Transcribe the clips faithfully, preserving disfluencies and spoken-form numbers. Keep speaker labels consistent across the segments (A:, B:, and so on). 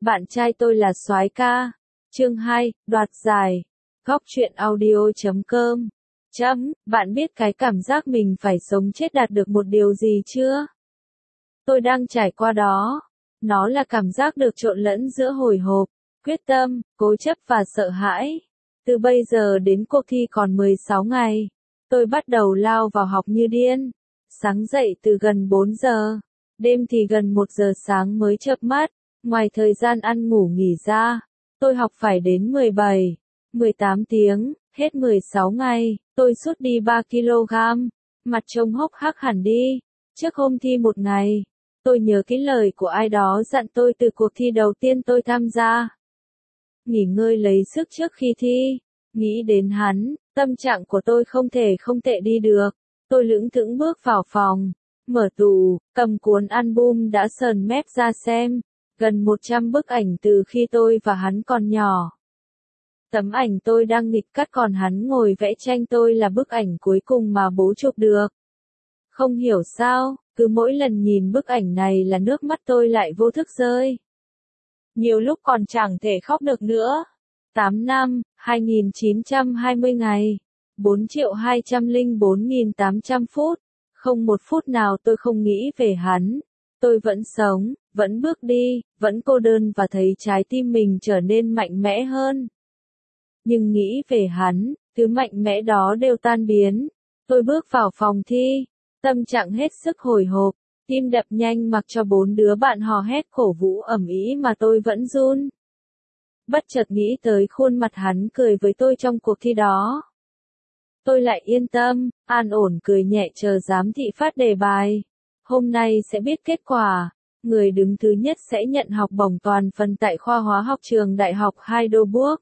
A: Bạn trai tôi là soái ca. Chương hai, đoạt giải. Góc truyện audio chấm com. Chấm, bạn biết cái cảm giác mình phải sống chết đạt được một điều gì chưa? Tôi đang trải qua đó. Nó là cảm giác được trộn lẫn giữa hồi hộp, quyết tâm, cố chấp và sợ hãi. Từ bây giờ đến cuộc thi còn mười sáu ngày, tôi bắt đầu lao vào học như điên. Sáng dậy từ gần bốn giờ, đêm thì gần một giờ sáng mới chợp mắt. Ngoài thời gian ăn ngủ nghỉ ra, tôi học phải đến mười bảy, mười tám tiếng, hết mười sáu ngày, tôi sút đi ba ki lô gam, mặt trông hốc hác hẳn đi. Trước hôm thi một ngày, tôi nhớ cái lời của ai đó dặn tôi từ cuộc thi đầu tiên tôi tham gia. Nghỉ ngơi lấy sức trước khi thi. Nghĩ đến hắn, tâm trạng của tôi không thể không tệ đi được. Tôi lững thững bước vào phòng, mở tủ, cầm cuốn album đã sờn mép ra xem. Gần một trăm bức ảnh từ khi tôi và hắn còn nhỏ. Tấm ảnh tôi đang nghịch cắt còn hắn ngồi vẽ tranh tôi là bức ảnh cuối cùng mà bố chụp được. Không hiểu sao, cứ mỗi lần nhìn bức ảnh này là nước mắt tôi lại vô thức rơi. Nhiều lúc còn chẳng thể khóc được nữa. tám năm, hai nghìn chín trăm hai mươi ngày, bốn triệu hai trăm lẻ bốn nghìn tám trăm phút. Không một phút nào tôi không nghĩ về hắn. Tôi vẫn sống, vẫn bước đi, vẫn cô đơn và thấy trái tim mình trở nên mạnh mẽ hơn. Nhưng nghĩ về hắn, thứ mạnh mẽ đó đều tan biến. Tôi bước vào phòng thi, tâm trạng hết sức hồi hộp, tim đập nhanh mặc cho bốn đứa bạn hò hét cổ vũ ầm ĩ mà tôi vẫn run. Bất chợt nghĩ tới khuôn mặt hắn cười với tôi trong cuộc thi đó. Tôi lại yên tâm, an ổn cười nhẹ chờ giám thị phát đề bài. Hôm nay sẽ biết kết quả. Người đứng thứ nhất sẽ nhận học bổng toàn phần tại khoa hóa học trường Đại học Heidelberg.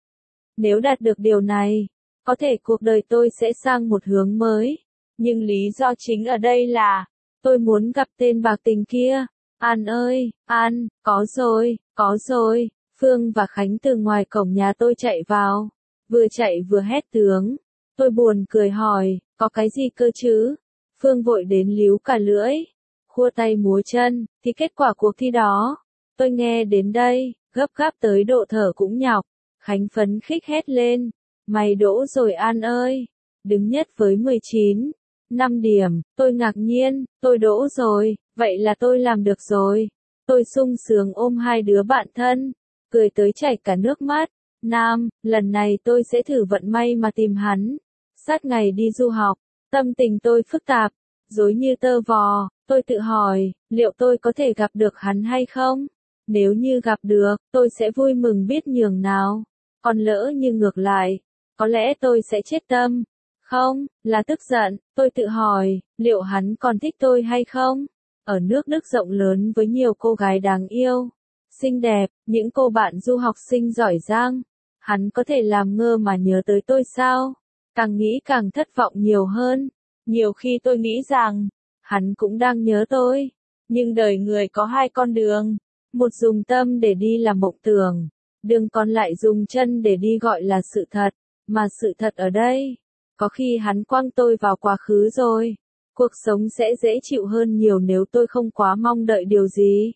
A: Nếu đạt được điều này, có thể cuộc đời tôi sẽ sang một hướng mới. Nhưng lý do chính ở đây là, tôi muốn gặp tên bạc tình kia. An ơi, An, có rồi, có rồi. Phương và Khánh từ ngoài cổng nhà tôi chạy vào. Vừa chạy vừa hét tướng. Tôi buồn cười hỏi, có cái gì cơ chứ? Phương vội đến líu cả lưỡi. Khua tay múa chân, thì kết quả cuộc thi đó. Tôi nghe đến đây, gấp gáp tới độ thở cũng nhọc. Khánh phấn khích hét lên. Mày đỗ rồi An ơi. Đứng nhất với mười chín, năm điểm, tôi ngạc nhiên, tôi đỗ rồi, vậy là tôi làm được rồi. Tôi sung sướng ôm hai đứa bạn thân, cười tới chảy cả nước mắt. Nam, lần này tôi sẽ thử vận may mà tìm hắn. Sát ngày đi du học, tâm tình tôi phức tạp, rối như tơ vò. Tôi tự hỏi, liệu tôi có thể gặp được hắn hay không? Nếu như gặp được, tôi sẽ vui mừng biết nhường nào. Còn lỡ như ngược lại, có lẽ tôi sẽ chết tâm. Không, là tức giận. Tôi tự hỏi, liệu hắn còn thích tôi hay không? Ở nước Đức rộng lớn với nhiều cô gái đáng yêu, xinh đẹp, những cô bạn du học sinh giỏi giang, hắn có thể làm ngơ mà nhớ tới tôi sao? Càng nghĩ càng thất vọng nhiều hơn. Nhiều khi tôi nghĩ rằng, hắn cũng đang nhớ tôi. Nhưng đời người có hai con đường. Một dùng tâm để đi làm mộng tưởng. Đường còn lại dùng chân để đi gọi là sự thật. Mà sự thật ở đây, có khi hắn quăng tôi vào quá khứ rồi. Cuộc sống sẽ dễ chịu hơn nhiều nếu tôi không quá mong đợi điều gì.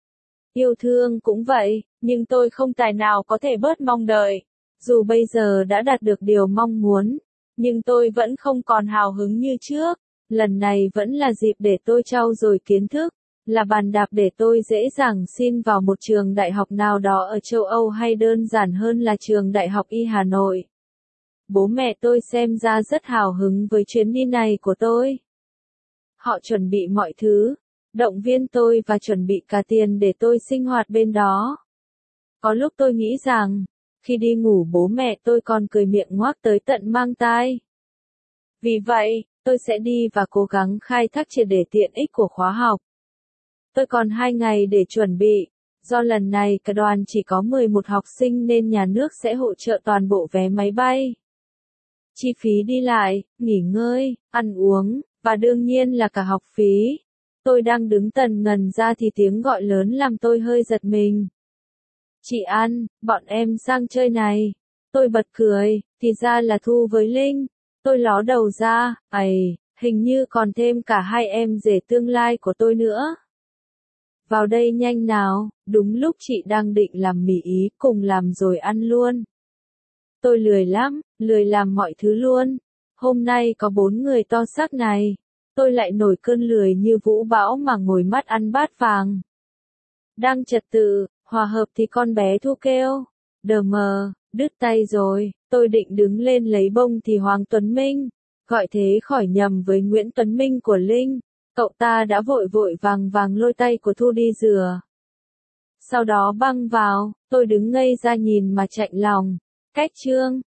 A: Yêu thương cũng vậy, nhưng tôi không tài nào có thể bớt mong đợi. Dù bây giờ đã đạt được điều mong muốn, nhưng tôi vẫn không còn hào hứng như trước. Lần này vẫn là dịp để tôi trau dồi kiến thức, là bàn đạp để tôi dễ dàng xin vào một trường đại học nào đó ở châu Âu hay đơn giản hơn là trường Đại học Y Hà Nội. Bố mẹ tôi xem ra rất hào hứng với chuyến đi này của tôi. Họ chuẩn bị mọi thứ, động viên tôi và chuẩn bị cả tiền để tôi sinh hoạt bên đó. Có lúc tôi nghĩ rằng, khi đi ngủ bố mẹ tôi còn cười miệng ngoác tới tận mang tai. Vì vậy, tôi sẽ đi và cố gắng khai thác triệt để tiện ích của khóa học. Tôi còn hai ngày để chuẩn bị. Do lần này cả đoàn chỉ có mười một học sinh nên nhà nước sẽ hỗ trợ toàn bộ vé máy bay. Chi phí đi lại, nghỉ ngơi, ăn uống, và đương nhiên là cả học phí. Tôi đang đứng tần ngần ra thì tiếng gọi lớn làm tôi hơi giật mình. Chị An, bọn em sang chơi này. Tôi bật cười, thì ra là Thu với Linh. Tôi ló đầu ra, ầy, hình như còn thêm cả hai em rể tương lai của tôi nữa. Vào đây nhanh nào, đúng lúc chị đang định làm mì Ý, cùng làm rồi ăn luôn. Tôi lười lắm, lười làm mọi thứ luôn. Hôm nay có bốn người to xác này. Tôi lại nổi cơn lười như vũ bão mà ngồi mắt ăn bát vàng. Đang trật tự, hòa hợp thì con bé Thu kêu. Đờ mờ, đứt tay rồi. Tôi định đứng lên lấy bông thì Hoàng Tuấn Minh, gọi thế khỏi nhầm với Nguyễn Tuấn Minh của Linh. Cậu ta đã vội vội vàng vàng lôi tay của Thu đi rửa. Sau đó băng vào, tôi đứng ngây ra nhìn mà chạnh lòng. Cách chương